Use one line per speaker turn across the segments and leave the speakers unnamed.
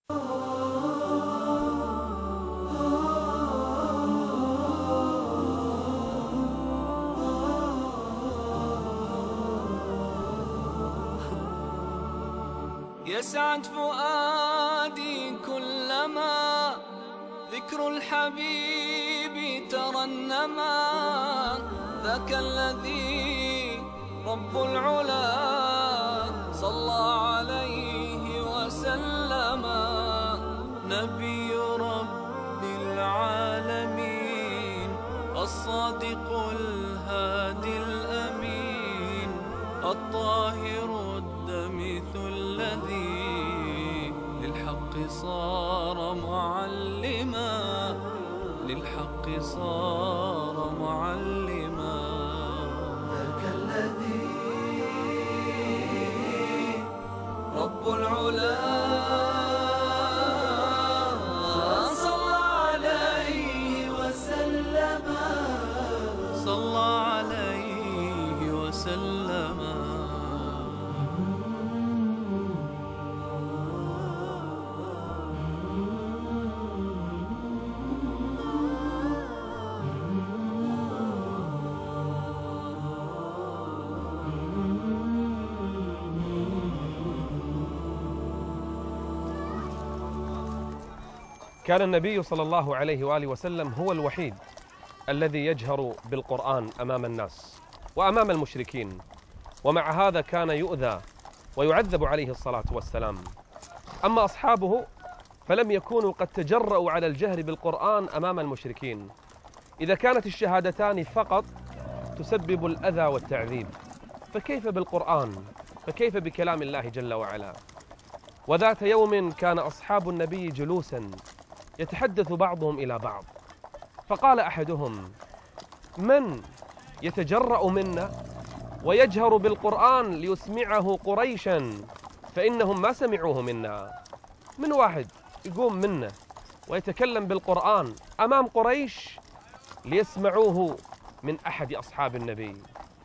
يسعد فؤادي كلما ذكر الحبيب ترنما، ذاك الذي رب العلا صلى عليه وسلم، نبي رب العالمين الصادق الهادي الأمين الطاهر الدمث الذي للحق صار معلما، للحق صار معلما. ذاك الذي رب العلا صلى عليه وسلم، صلى عليه وسلم.
كان النبي صلى الله عليه وآله وسلم هو الوحيد الذي يجهر بالقرآن أمام الناس وأمام المشركين، ومع هذا كان يؤذى ويعذب عليه الصلاة والسلام. أما أصحابه فلم يكونوا قد تجرؤوا على الجهر بالقرآن أمام المشركين، إذا كانت الشهادتان فقط تسبب الأذى والتعذيب، فكيف بالقرآن؟ فكيف بكلام الله جل وعلا؟ وذات يوم كان أصحاب النبي جلوسا يتحدث بعضهم إلى بعض، فقال أحدهم: من يتجرأ منا ويجهر بالقرآن ليسمعه قريشا فإنهم ما سمعوه منا؟ من واحد يقوم منا ويتكلم بالقرآن أمام قريش ليسمعوه من أحد أصحاب النبي؟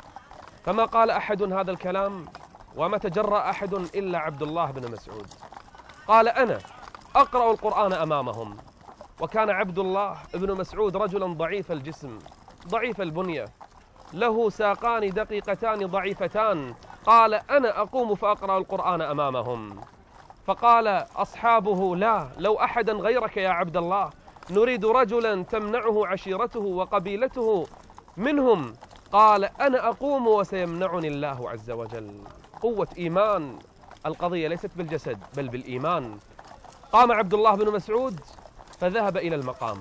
فما قال أحد هذا الكلام وما تجرأ أحد إلا عبد الله بن مسعود، قال: أنا أقرأ القرآن أمامهم. وكان عبد الله بن مسعود رجلا ضعيف الجسم ضعيف البنية، له ساقان دقيقتان ضعيفتان، قال: أنا أقوم فأقرأ القرآن أمامهم. فقال أصحابه: لا، لو أحدا غيرك يا عبد الله، نريد رجلا تمنعه عشيرته وقبيلته منهم. قال: أنا أقوم وسيمنعني الله عز وجل. قوة إيمان، القضية ليست بالجسد بل بالإيمان. قام عبد الله بن مسعود فذهب إلى المقام،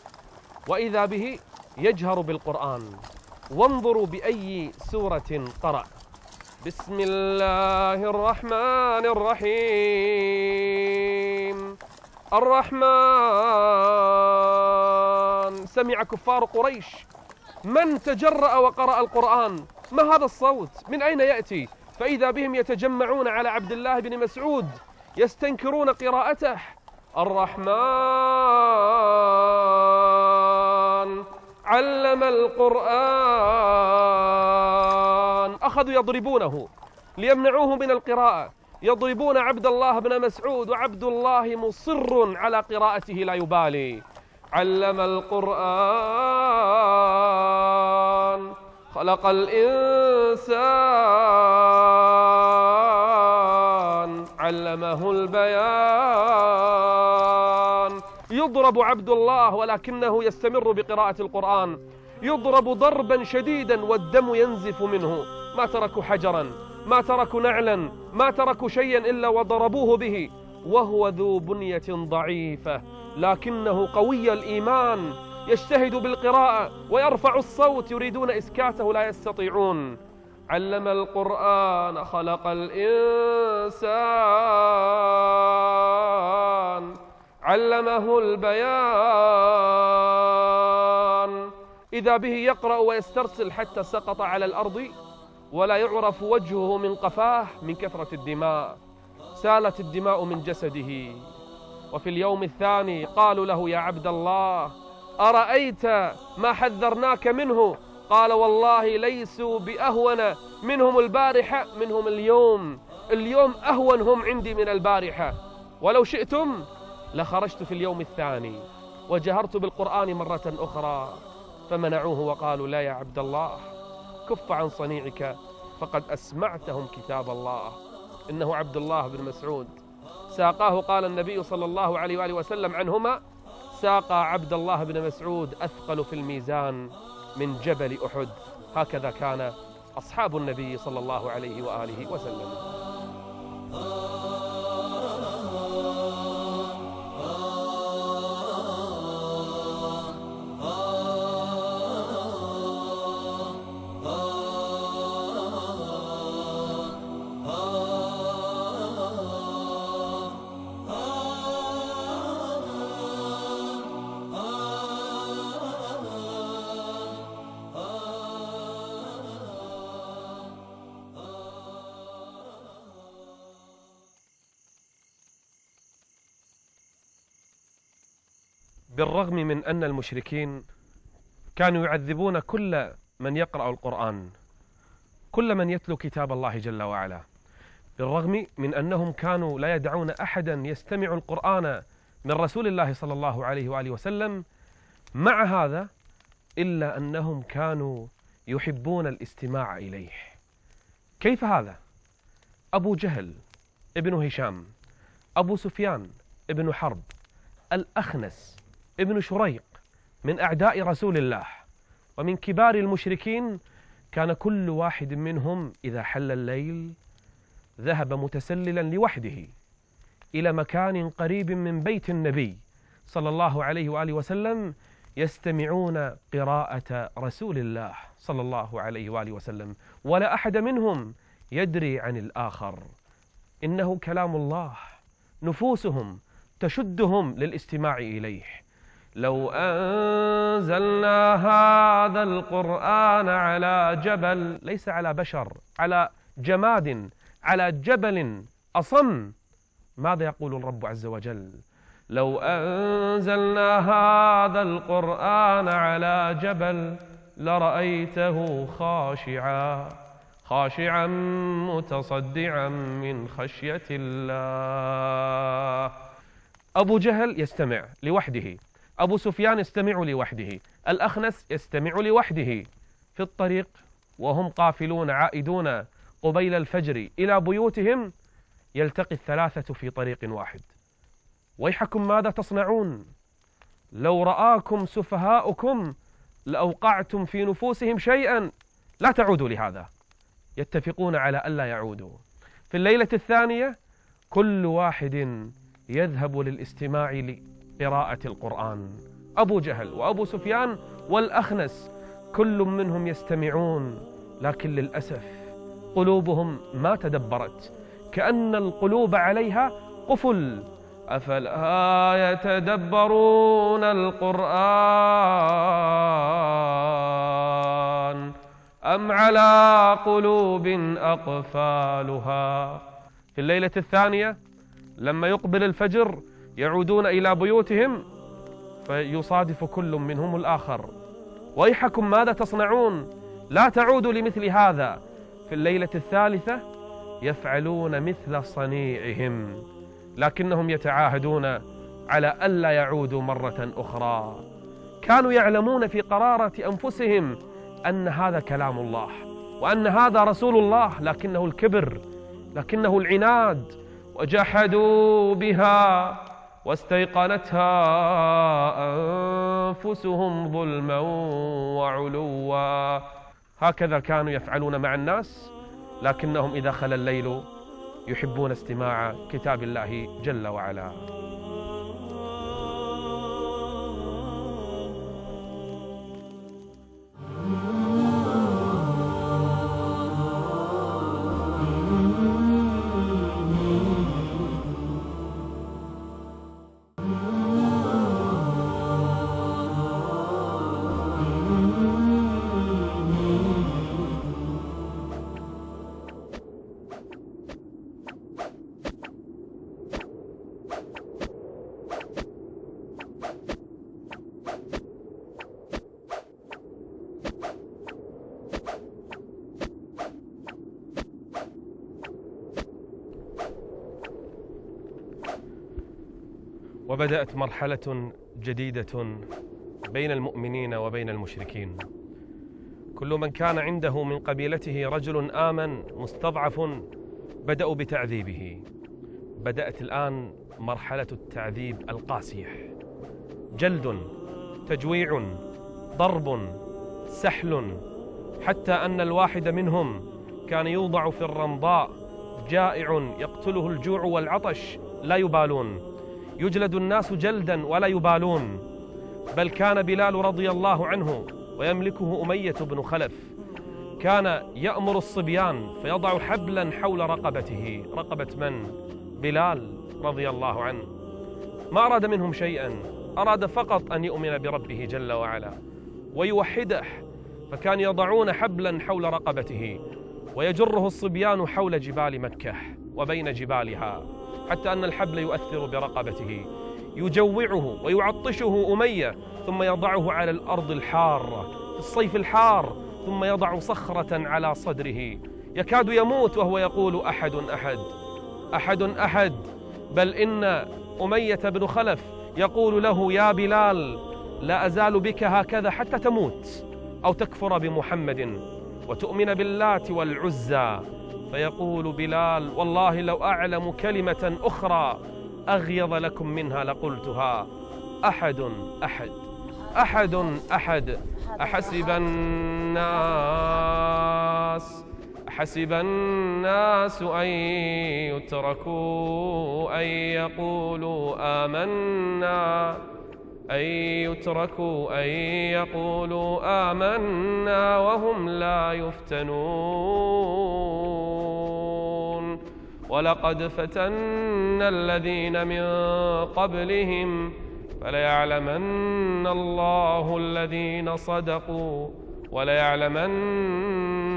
وإذا به يجهر بالقرآن. وانظروا بأي سورة قرأ: بسم الله الرحمن الرحيم الرحمن. سمع كفار قريش من تجرأ وقرأ القرآن، ما هذا الصوت؟ من أين يأتي؟ فإذا بهم يتجمعون على عبد الله بن مسعود يستنكرون قراءته. الرحمن علم القرآن. أخذوا يضربونه ليمنعوه من القراءة، يضربون عبد الله بن مسعود، وعبد الله مصر على قراءته لا يبالي. علم القرآن خلق الإنسان علمه البيان. يضرب عبد الله ولكنه يستمر بقراءة القرآن، يضرب ضربا شديدا والدم ينزف منه، ما تركوا حجرا، ما تركوا نعلا، ما تركوا شيئا إلا وضربوه به، وهو ذو بنية ضعيفة لكنه قوي الإيمان، يجتهد بالقراءة ويرفع الصوت، يريدون إسكاته لا يستطيعون. علم القرآن خلق الإنسان علمه البيان. إذا به يقرأ ويسترسل حتى سقط على الأرض ولا يعرف وجهه من قفاه من كثرة الدماء، سالت الدماء من جسده. وفي اليوم الثاني قالوا له: يا عبد الله، أرأيت ما حذرناك منه؟ قال: والله ليسوا بأهون منهم البارحة منهم اليوم، اليوم أهون هم عندي من البارحة، ولو شئتم لخرجت في اليوم الثاني وجهرت بالقرآن مرة أخرى، فمنعوه وقالوا: لا يا عبد الله، كف عن صنيعك فقد أسمعتهم كتاب الله. إنه عبد الله بن مسعود ساقاه، قال النبي صلى الله عليه وآله وسلم عنهما: ساقى عبد الله بن مسعود أثقل في الميزان من جبل أحد. هكذا كان أصحاب النبي صلى الله عليه وآله وسلم. بالرغم من أن المشركين كانوا يعذبون كل من يقرأ القرآن، كل من يتلو كتاب الله جل وعلا، بالرغم من أنهم كانوا لا يدعون أحدا يستمع القرآن من رسول الله صلى الله عليه وآله وسلم، مع هذا إلا أنهم كانوا يحبون الاستماع إليه. كيف هذا؟ أبو جهل ابن هشام، أبو سفيان ابن حرب، الأخنس ابن شريق من أعداء رسول الله ومن كبار المشركين، كان كل واحد منهم إذا حل الليل ذهب متسللا لوحده إلى مكان قريب من بيت النبي صلى الله عليه وآله وسلم، يستمعون قراءة رسول الله صلى الله عليه وآله وسلم، ولا أحد منهم يدري عن الآخر، إنه كلام الله، نفوسهم تشدهم للاستماع إليه. لو أنزلنا هذا القرآن على جبل، ليس على بشر، على جماد، على جبل أصم، ماذا يقول الرب عز وجل؟ لو أنزلنا هذا القرآن على جبل لرأيته خاشعا متصدعا من خشية الله. أبو جهل يستمع لوحده، أبو سفيان يستمع لوحده، الأخنس يستمع لوحده. في الطريق وهم قافلون عائدون قبيل الفجر إلى بيوتهم، يلتقي الثلاثة في طريق واحد. ويحكم ماذا تصنعون؟ لو رآكم سفهاؤكم لأوقعتم في نفوسهم شيئا، لا تعودوا لهذا. يتفقون على ألا يعودوا. في الليلة الثانية كل واحد يذهب للاستماع لقراءة القرآن، أبو جهل وأبو سفيان والأخنس كل منهم يستمعون، لكن للأسف قلوبهم ما تدبرت، كأن القلوب عليها قفل. أفلا يتدبرون القرآن أم على قلوب أقفالها. في الليلة الثانية لما يقبل الفجر يعودون إلى بيوتهم، فيصادف كل منهم الآخر. ويحكم ماذا تصنعون؟ لا تعودوا لمثل هذا. في الليلة الثالثة يفعلون مثل صنيعهم، لكنهم يتعاهدون على ألا يعودوا مرة أخرى. كانوا يعلمون في قرارة أنفسهم أن هذا كلام الله وأن هذا رسول الله، لكنه الكبر، لكنه العناد، وجحدوا بها واستيقنتها أنفسهم ظلما وعلوا. هكذا كانوا يفعلون مع الناس، لكنهم إذا خلا الليل يحبون استماع كتاب الله جل وعلا. وبدأت مرحلة جديدة بين المؤمنين وبين المشركين. كل من كان عنده من قبيلته رجل آمن مستضعف بدأوا بتعذيبه. بدأت الآن مرحلة التعذيب القاسية، جلد، تجويع، ضرب، سحل، حتى أن الواحد منهم كان يوضع في الرمضاء جائع يقتله الجوع والعطش لا يبالون، يجلد الناس جلدا ولا يبالون. بل كان بلال رضي الله عنه ويملكه أمية بن خلف كان يأمر الصبيان فيضع حبلا حول رقبته. رقبة من؟ بلال رضي الله عنه. ما أراد منهم شيئا، أراد فقط أن يؤمن بربه جل وعلا ويوحده، فكان يضعون حبلا حول رقبته ويجره الصبيان حول جبال مكة وبين جبالها، حتى أن الحبل يؤثر برقبته، يجوعه ويعطشه أمية، ثم يضعه على الأرض الحارة في الصيف الحار، ثم يضع صخرة على صدره، يكاد يموت وهو يقول أحد أحد أحد أحد. بل إن أمية بن خلف يقول له: يا بلال، لا أزال بك هكذا حتى تموت أو تكفر بمحمد وتؤمن باللات والعزى. فيقول بلال: والله لو أعلم كلمة أخرى أغيظ لكم منها لقلتها، أحد أحد أحد أحد. أحسب الناس أن يتركوا أن يقولوا آمنا وهم لا يفتنون. ولقد فتنا الذين من قبلهم فليعلمن الله الذين صدقوا وليعلمن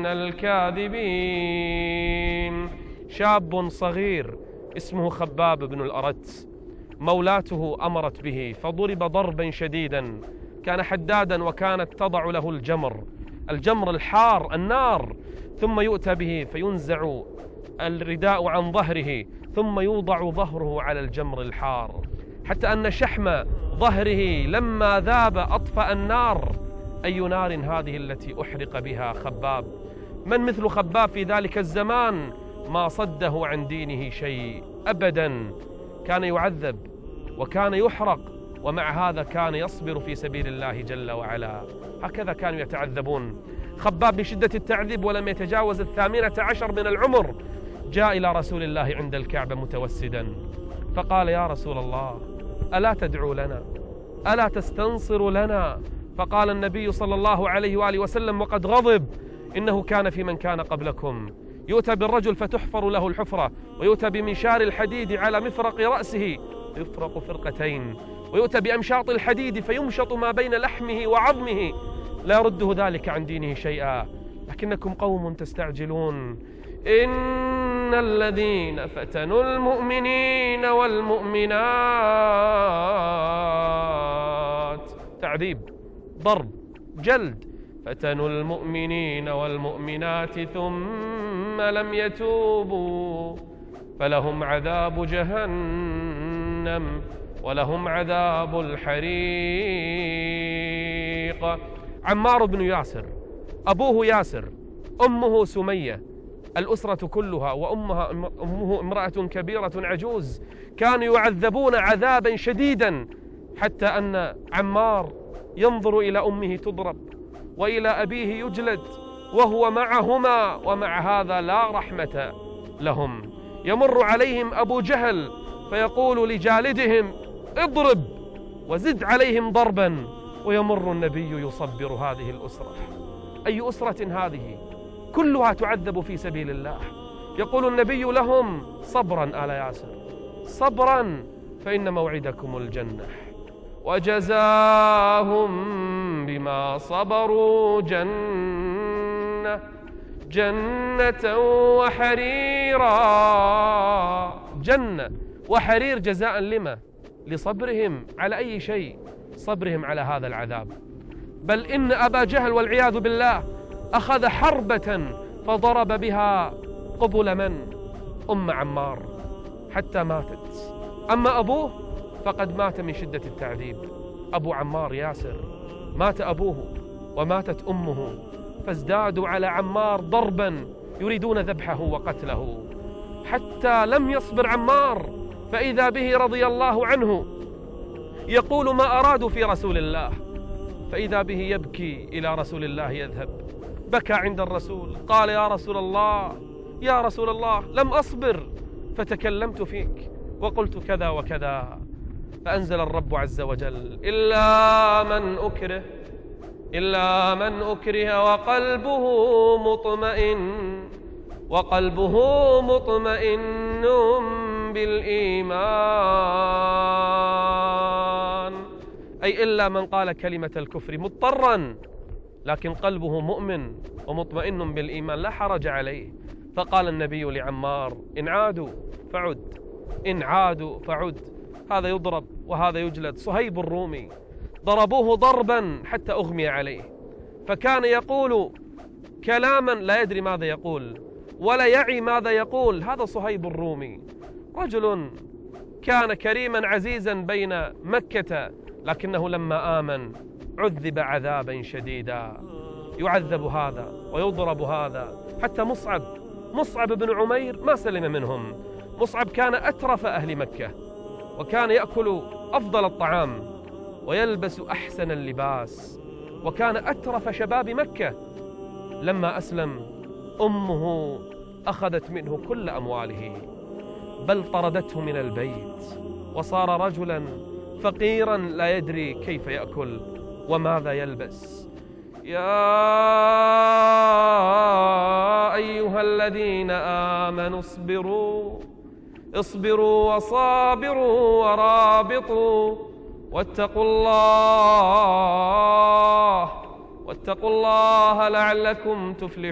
الكاذبين. شاب صغير اسمه خباب بن الأرت، مولاته أمرت به فضرب ضربا شديدا، كان حدادا وكانت تضع له الجمر الحار النار، ثم يؤتى به فينزع الرداء عن ظهره ثم يوضع ظهره على الجمر الحار، حتى أن شحم ظهره لما ذاب أطفأ النار. أي نار هذه التي أحرق بها خباب؟ من مثل خباب في ذلك الزمان؟ ما صده عن دينه شيء أبدا، كان يعذب وكان يحرق، ومع هذا كان يصبر في سبيل الله جل وعلا. هكذا كانوا يتعذبون. خباب بشدة التعذيب ولم يتجاوز 18 من العمر جاء إلى رسول الله عند الكعبة متوسدا، فقال: يا رسول الله، ألا تدعو لنا؟ ألا تستنصر لنا؟ فقال النبي صلى الله عليه وآله وسلم وقد غضب: إنه كان في من كان قبلكم يؤتى بالرجل فتحفر له الحفرة، ويؤتى بمنشار الحديد على مفرق رأسه يفرق فرقتين، ويؤتى بأمشاط الحديد فيمشط ما بين لحمه وعظمه، لا يرده ذلك عن دينه شيئا، لكنكم قوم تستعجلون. إن الذين فتنوا المؤمنين والمؤمنات، تعذيب، ضرب، جلد، فتنوا المؤمنين والمؤمنات ثم لم يتوبوا فلهم عذاب جهنم ولهم عذاب الحريق. عمار بن ياسر، أبوه ياسر، أمه سمية، الأسرة كلها، وأمه امرأة كبيرة عجوز، كانوا يعذبون عذابا شديدا، حتى أن عمار ينظر إلى أمه تضرب وإلى أبيه يجلد وهو معهما، ومع هذا لا رحمة لهم. يمر عليهم أبو جهل فيقول لجالدهم: اضرب وزد عليهم ضربا، ويمر النبي يصبر هذه الأسرة. أي أسرة هذه؟ كلها تعذب في سبيل الله. يقول النبي لهم: صبرا آل ياسر، صبرا فإن موعدكم الجنة. وجزاهم بما صبروا جنة وحريرا. جنة وحرير جزاء لما؟ لصبرهم على أي شيء؟ صبرهم على هذا العذاب. بل إن أبا جهل والعياذ بالله أخذ حربة فضرب بها قبل من؟ أم عمار حتى ماتت. أما أبوه فقد مات من شدة التعذيب. أبو عمار ياسر مات أبوه وماتت أمه، فازدادوا على عمار ضربا يريدون ذبحه وقتله، حتى لم يصبر عمار، فإذا به رضي الله عنه يقول ما أرادوا في رسول الله، فإذا به يبكي إلى رسول الله يذهب. بكى عند الرسول، قال يا رسول الله يا رسول الله لم أصبر فتكلمت فيك وقلت كذا وكذا. فأنزل الرب عز وجل إلا من أكره وقلبه مطمئن بالإيمان، أي إلا من قال كلمة الكفر مضطرا لكن قلبه مؤمن ومطمئن بالإيمان لا حرج عليه. فقال النبي لعمار إن عادوا فعد. هذا يضرب وهذا يجلد. صهيب الرومي ضربوه ضربا حتى أغمي عليه، فكان يقول كلاما لا يدري ماذا يقول ولا يعي ماذا يقول. هذا صهيب الرومي رجل كان كريما عزيزا بين مكة، لكنه لما آمن عذب عذابا شديدا، يعذب هذا ويضرب هذا. حتى مصعب بن عمير ما سلم منهم. مصعب كان أترف أهل مكة، وكان يأكل أفضل الطعام ويلبس أحسن اللباس، وكان أترف شباب مكة. لما أسلم أمه أخذت منه كل أمواله، بل طردته من البيت، وصار رجلا فقيرا لا يدري كيف يأكل وماذا يلبس. يا أيها الذين آمنوا اصبروا وصابروا ورابطوا واتقوا الله لعلكم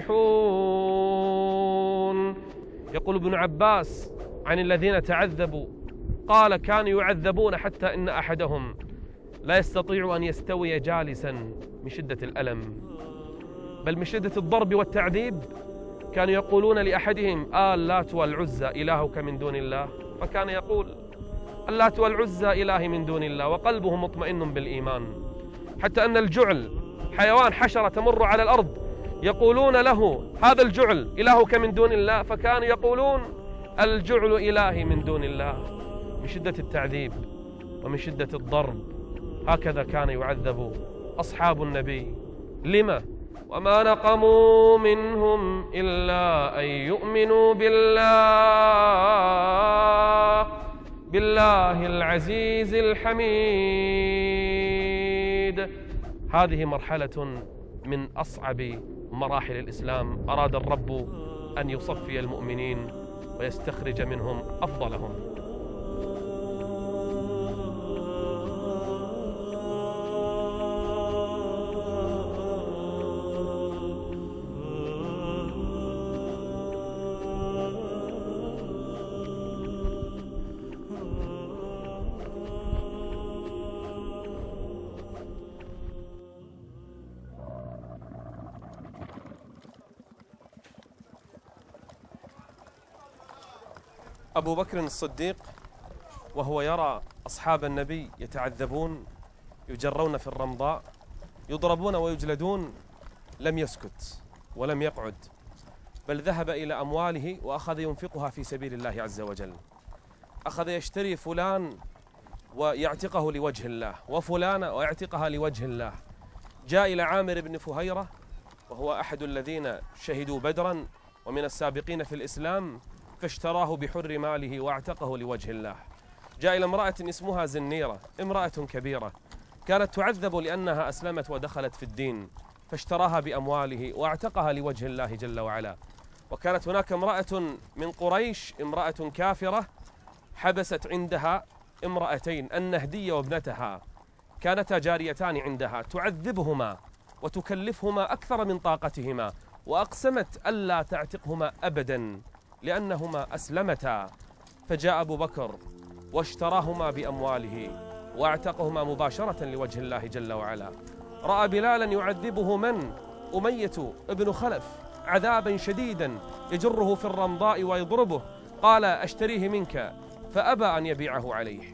تفلحون. يقول ابن عباس عن الذين تعذبوا قال كانوا يعذبون حتى إن أحدهم لا يستطيع أن يستوي جالسا من شدة الألم، بل من شدة الضرب والتعذيب. كانوا يقولون لأحدهم اللات والعزى إلهك من دون الله، فكان يقول اللات والعزى إلهي من دون الله وقلبه مطمئن بالإيمان. حتى أن الجعل حيوان حشرة تمر على الأرض يقولون له هذا الجعل إلهك من دون الله، فكانوا يقولون الجعل إلهي من دون الله، من شدة التعذيب ومن شدة الضرب. هكذا كان يعذب أصحاب النبي. لما؟ وما نقموا منهم إلا أن يؤمنوا بالله العزيز الحميد. هذه مرحلة من أصعب مراحل الإسلام. أراد الرب أن يصفي المؤمنين ويستخرج منهم أفضلهم. أبو بكر الصديق وهو يرى أصحاب النبي يتعذبون، يجرون في الرمضاء، يضربون ويجلدون، لم يسكت ولم يقعد، بل ذهب إلى أمواله وأخذ ينفقها في سبيل الله عز وجل. أخذ يشتري فلان ويعتقه لوجه الله، وفلان ويعتقها لوجه الله. جاء إلى عامر بن فهيرة وهو أحد الذين شهدوا بدرا ومن السابقين في الإسلام، فاشتراه بحر ماله واعتقه لوجه الله. جاء إلى امرأة اسمها زنيرة، امرأة كبيرة كانت تعذب لأنها أسلمت ودخلت في الدين، فاشتراها بأمواله واعتقها لوجه الله جل وعلا. وكانت هناك امرأة من قريش، امرأة كافرة، حبست عندها امرأتين، النهدية وابنتها، كانتا جاريتان عندها، تعذبهما وتكلفهما أكثر من طاقتهما، وأقسمت ألا تعتقهما أبدا لأنهما أسلمتا. فجاء أبو بكر واشتراهما بأمواله واعتقهما مباشرة لوجه الله جل وعلا. رأى بلالا يعذبه من؟ أمية ابن خلف عذابا شديدا، يجره في الرمضاء ويضربه. قال أشتريه منك، فأبى أن يبيعه عليه.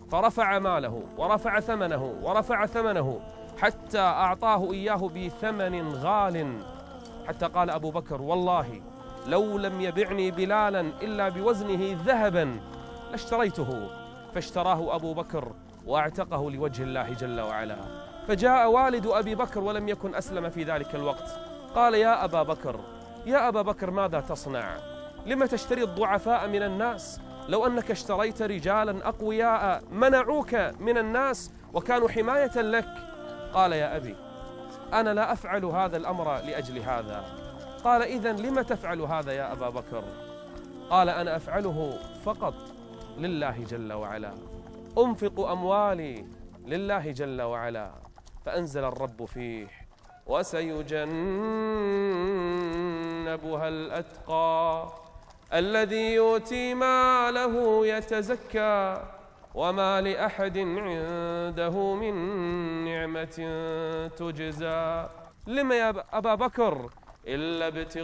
فرفع ماله ورفع ثمنه حتى أعطاه إياه بثمن غال، حتى قال أبو بكر: والله لو لم يبعني بلالا إلا بوزنه ذهبا لاشتريته. فاشتراه أبو بكر واعتقه لوجه الله جل وعلا. فجاء والد أبي بكر ولم يكن أسلم في ذلك الوقت، قال: يا أبا بكر ماذا تصنع؟ لم تشتري الضعفاء من الناس؟ لو أنك اشتريت رجالا أقوياء منعوك من الناس وكانوا حماية لك. قال: يا أبي، أنا لا أفعل هذا الأمر لأجل هذا. قال: إذن لم تفعل هذا يا أبا بكر؟ قال: أنا أفعله فقط لله جل وعلا، أنفق أموالي لله جل وعلا. فأنزل الرب فيه: وسيجنبها الأتقى الذي يؤتي ماله يتزكى وما لأحد عنده من نعمة تجزى. لما يا أبا بكر؟ إلا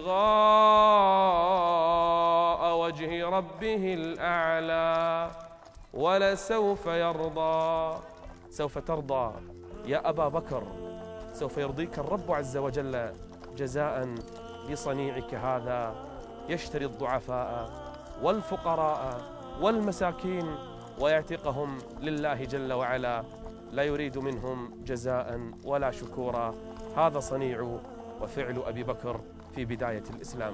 ابتغاء وجه ربه الأعلى ولسوف يرضى. سوف ترضى يا أبا بكر، سوف يرضيك الرب عز وجل جزاء لصنيعك هذا. يشتري الضعفاء والفقراء والمساكين ويعتقهم لله جل وعلا، لا يريد منهم جزاء ولا شكورا. هذا صنيع وفعل أبي بكر في بداية الإسلام.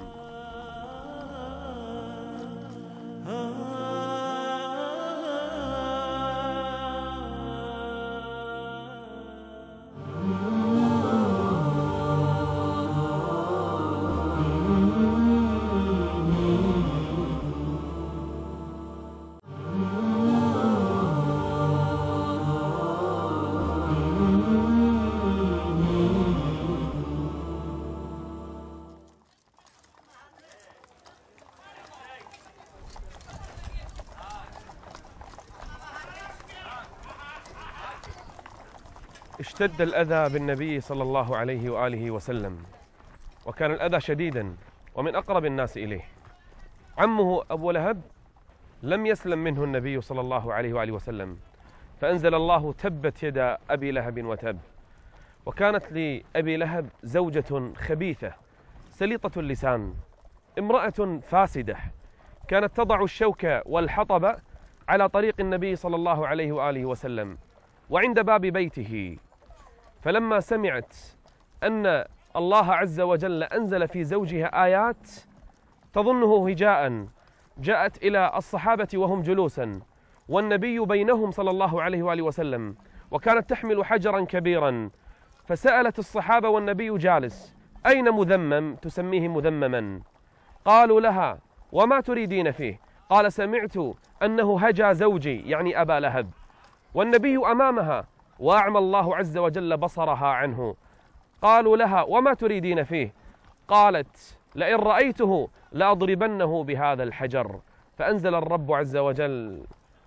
اشتد الأذى بالنبي صلى الله عليه وآله وسلم، وكان الأذى شديدا ومن أقرب الناس إليه. عمه أبو لهب لم يسلم منه النبي صلى الله عليه وآله وسلم، فأنزل الله: تبت يدا أبي لهب وتب. وكانت لأبي لهب زوجة خبيثة سليطة اللسان، امرأة فاسدة، كانت تضع الشوك والحطب على طريق النبي صلى الله عليه وآله وسلم وعند باب بيته. فلما سمعت أن الله عز وجل أنزل في زوجها آيات تظنه هجاء، جاءت إلى الصحابة وهم جلوسا والنبي بينهم صلى الله عليه وآله وسلم، وكانت تحمل حجرا كبيرا، فسألت الصحابة والنبي جالس: أين مذمم؟ تسميه مذمما. قالوا لها: وما تريدين فيه؟ قال: سمعت أنه هجا زوجي، يعني أبا لهب. والنبي أمامها وأعمى الله عز وجل بصرها عنه. قالوا لها: وما تريدين فيه؟ قالت: لئن رأيته لأضربنه بهذا الحجر. فأنزل الرب عز وجل: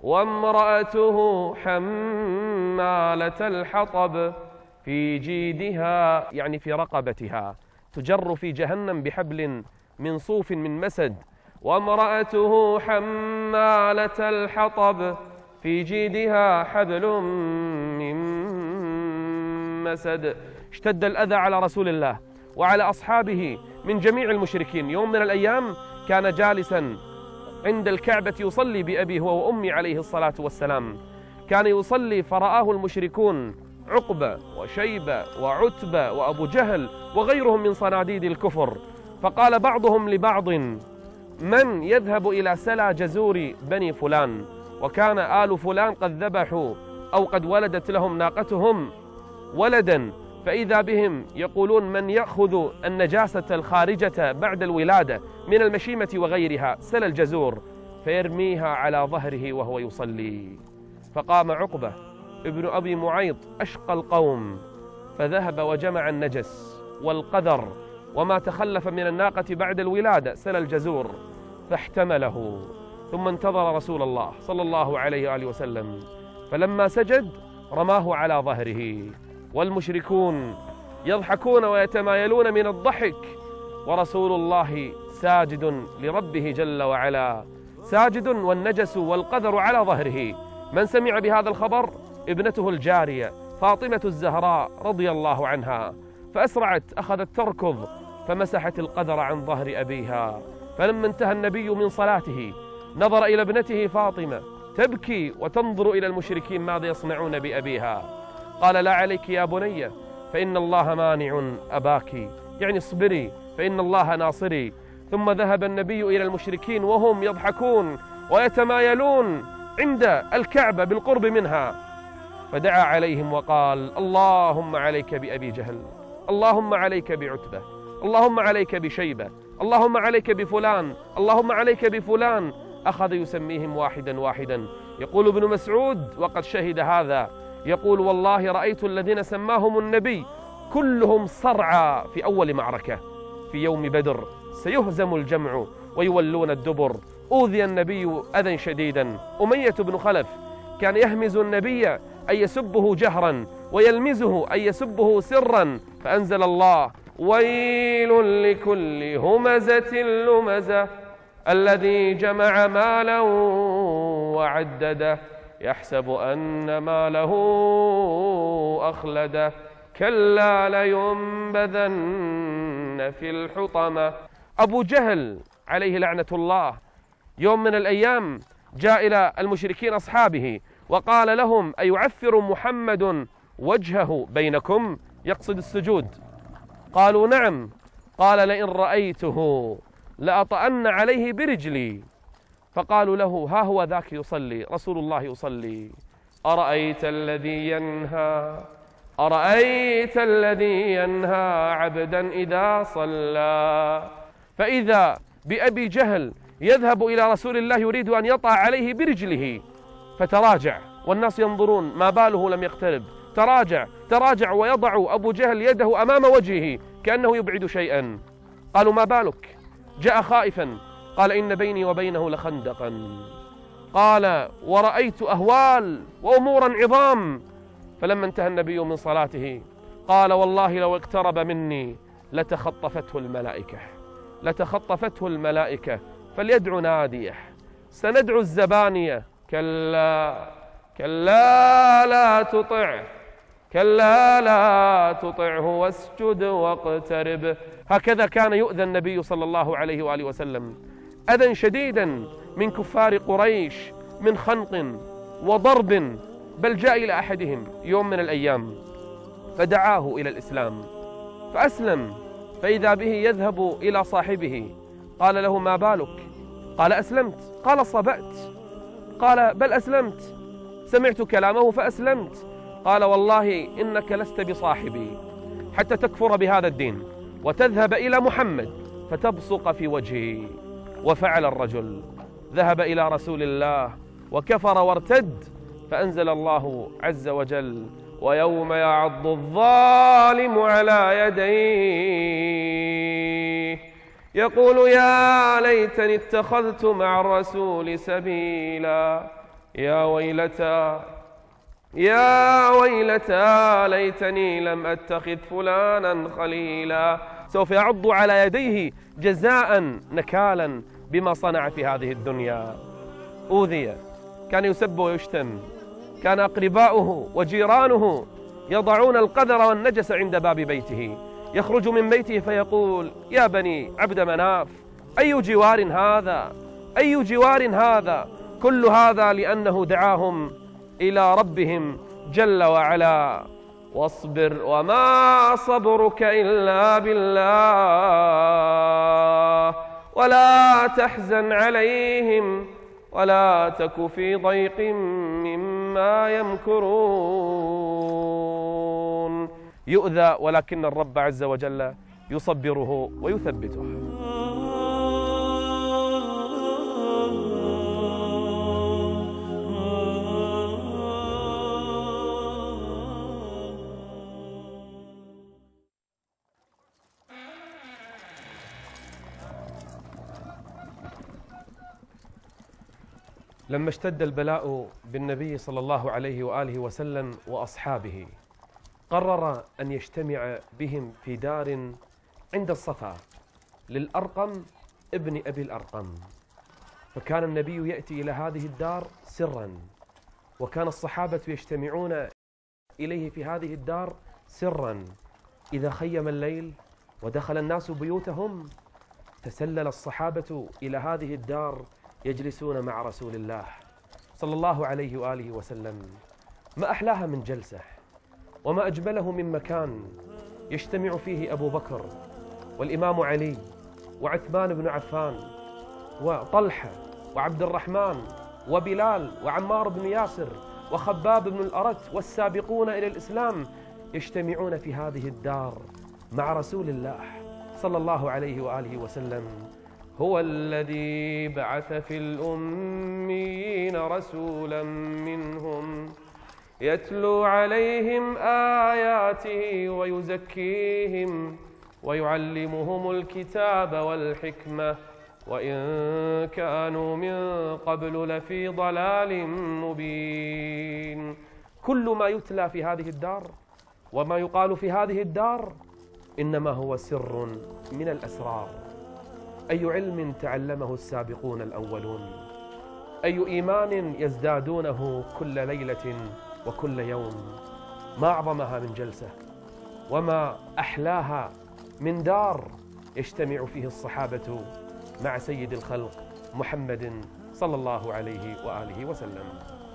وامرأته حمالة الحطب في جيدها، يعني في رقبتها، تجر في جهنم بحبل من صوف من مسد. وامرأته حمالة الحطب في جيدها حبل من مسد. اشتد الأذى على رسول الله وعلى أصحابه من جميع المشركين. يوم من الأيام كان جالسا عند الكعبة يصلي بأبيه هو وأمي عليه الصلاة والسلام. كان يصلي فرآه المشركون، عقبة وشيبة وعتبة وأبو جهل وغيرهم من صناديد الكفر. فقال بعضهم لبعض: من يذهب إلى سلى جزور بني فلان؟ وكان آل فلان قد ذبحوا أو قد ولدت لهم ناقتهم ولدا، فإذا بهم يقولون: من يأخذ النجاسة الخارجة بعد الولادة من المشيمة وغيرها، سل الجزور، فيرميها على ظهره وهو يصلي. فقام عقبة ابن أبي معيط أشقى القوم، فذهب وجمع النجس والقذر وما تخلف من الناقة بعد الولادة، سل الجزور، فاحتمله، ثم انتظر رسول الله صلى الله عليه وآله وسلم، فلما سجد رماه على ظهره، والمشركون يضحكون ويتمايلون من الضحك، ورسول الله ساجد لربه جل وعلا، ساجد والنجس والقذر على ظهره من سمع بهذا الخبر ابنته الجارية فاطمة الزهراء رضي الله عنها، فأسرعت أخذت تركض فمسحت القدر عن ظهر أبيها. فلما انتهى النبي من صلاته نظر إلى ابنته فاطمة تبكي وتنظر إلى المشركين ماذا يصنعون بأبيها. قال: لا عليك يا بني، فإن الله مانع أباك، يعني اصبري فإن الله ناصري. ثم ذهب النبي إلى المشركين وهم يضحكون ويتمايلون عند الكعبة بالقرب منها، فدعا عليهم وقال: اللهم عليك بأبي جهل، اللهم عليك بعتبة، اللهم عليك بشيبة، اللهم عليك بفلان، اللهم عليك بفلان. أخذ يسميهم واحدا واحدا. يقول ابن مسعود وقد شهد هذا، يقول: والله رأيت الذين سماهم النبي كلهم صرعى في أول معركة في يوم بدر، سيهزم الجمع ويولون الدبر. أوذي النبي أذى شديدا. أمية بن خلف كان يهمز النبي أن يسبه جهرا ويلمزه أن يسبه سرا، فأنزل الله: ويل لكل همزة لمزة الذي جمع مالا وعدده يحسب أن ماله أخلده كلا لينبذن في الحطمة. أبو جهل عليه لعنة الله يوم من الأيام جاء إلى المشركين أصحابه وقال لهم: أيعفر محمد وجهه بينكم؟ يقصد السجود. قالوا: نعم. قال: لئن رأيته لأطأن عليه برجلي. فقالوا له: ها هو ذاك يصلي، رسول الله يصلي. أرأيت الذي ينهى، أرأيت الذي ينهى عبدا إذا صلى. فإذا بأبي جهل يذهب إلى رسول الله يريد أن يطأ عليه برجله، فتراجع والناس ينظرون ما باله لم يقترب. تراجع ويضع أبو جهل يده أمام وجهه كأنه يبعد شيئا. قالوا: ما بالك؟ جاء خائفا. قال: إن بيني وبينه لخندقا. قال: ورأيت أهوال وأمورا عظام. فلما انتهى النبي من صلاته قال: والله لو اقترب مني لتخطفته الملائكة فليدعو ناديه. سندعو الزبانية. كلا لا تطعه واسجد واقترب. هكذا كان يؤذى النبي صلى الله عليه وآله وسلم أذى شديدا من كفار قريش، من خنق وضرب، بل جاء إلى أحدهم يوم من الأيام فدعاه إلى الإسلام فأسلم، فإذا به يذهب إلى صاحبه قال له: ما بالك؟ قال: أسلمت. قال: صبأت. قال: بل أسلمت، سمعت كلامه فأسلمت. قال: والله إنك لست بصاحبي حتى تكفر بهذا الدين وتذهب إلى محمد فتبصق في وجهه. وفعل الرجل، ذهب إلى رسول الله وكفر وارتد، فأنزل الله عز وجل: ويوم يعض الظالم على يديه يقول يا ليتني اتخذت مع الرسول سبيلا يا ويلتى ليتني لم أتخذ فلانا خليلا. سوف يعض على يديه جزاء نكالا بما صنع في هذه الدنيا. أوذي، كان يسب ويشتم، كان أقرباؤه وجيرانه يضعون القذر والنجس عند باب بيته، يخرج من بيته فيقول: يا بني عبد مناف، أي جوار هذا؟ كل هذا لأنه دعاهم إلى ربهم جل وعلا. واصبر وما صبرك إلا بالله ولا تحزن عليهم ولا تك في ضيق مما يمكرون. يؤذى ولكن الرب عز وجل يصبره ويثبته. لما اشتد البلاء بالنبي صلى الله عليه وآله وسلم وأصحابه، قرر أن يجتمع بهم في دار عند الصفا للأرقم ابن أبي الأرقم. فكان النبي يأتي إلى هذه الدار سرا وكان الصحابة يجتمعون إليه في هذه الدار سرا. إذا خيم الليل ودخل الناس بيوتهم تسلل الصحابة إلى هذه الدار يجلسون مع رسول الله صلى الله عليه وآله وسلم. ما أحلاها من جلسة، وما أجمله من مكان يجتمع فيه أبو بكر والإمام علي وعثمان بن عفان وطلحة وعبد الرحمن وبلال وعمار بن ياسر وخباب بن الأرت والسابقون إلى الإسلام، يجتمعون في هذه الدار مع رسول الله صلى الله عليه وآله وسلم. هو الذي بعث في الأميين رسولا منهم يتلو عليهم آياته ويزكيهم ويعلمهم الكتاب والحكمة وإن كانوا من قبل لفي ضلال مبين. كل ما يتلى في هذه الدار وما يقال في هذه الدار إنما هو سر من الأسرار. أي علم تعلمه السابقون الأولون، أي إيمان يزدادونه كل ليلة وكل يوم. ما أعظمها من جلسة، وما أحلاها من دار يجتمع فيه الصحابة مع سيد الخلق محمد صلى الله عليه وآله وسلم.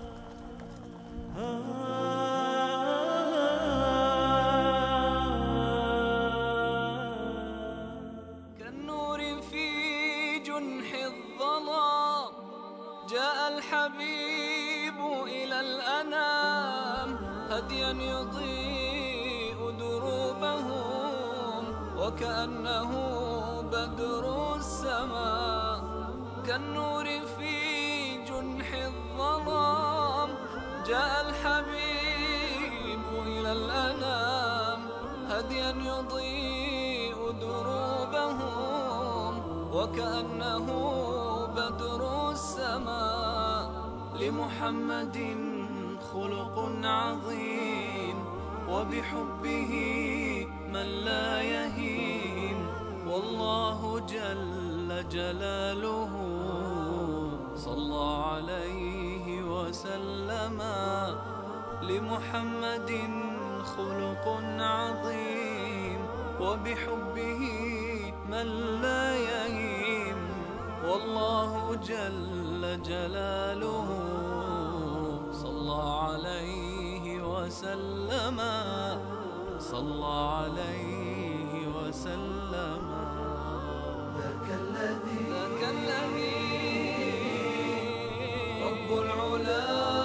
كالنور في جنح الظلام جاء الحبيب إلى الأنام هديا يضيء دروبهم وكأنه بدر السماء. كالنور في جنح الظلام جاء الحبيب إلى الأنام هديا يضيء دروبهم وكأنه بدر السماء. لمحمد خلق عظيم وبحبه من لا يهيم والله جل جلاله صلى عليه وسلم. لمحمد خلق عظيم وبحبه من لا يهيم والله جل جلاله صلى عليه وسلم. صلى عليه وسلم. ذاك الذي رب العلا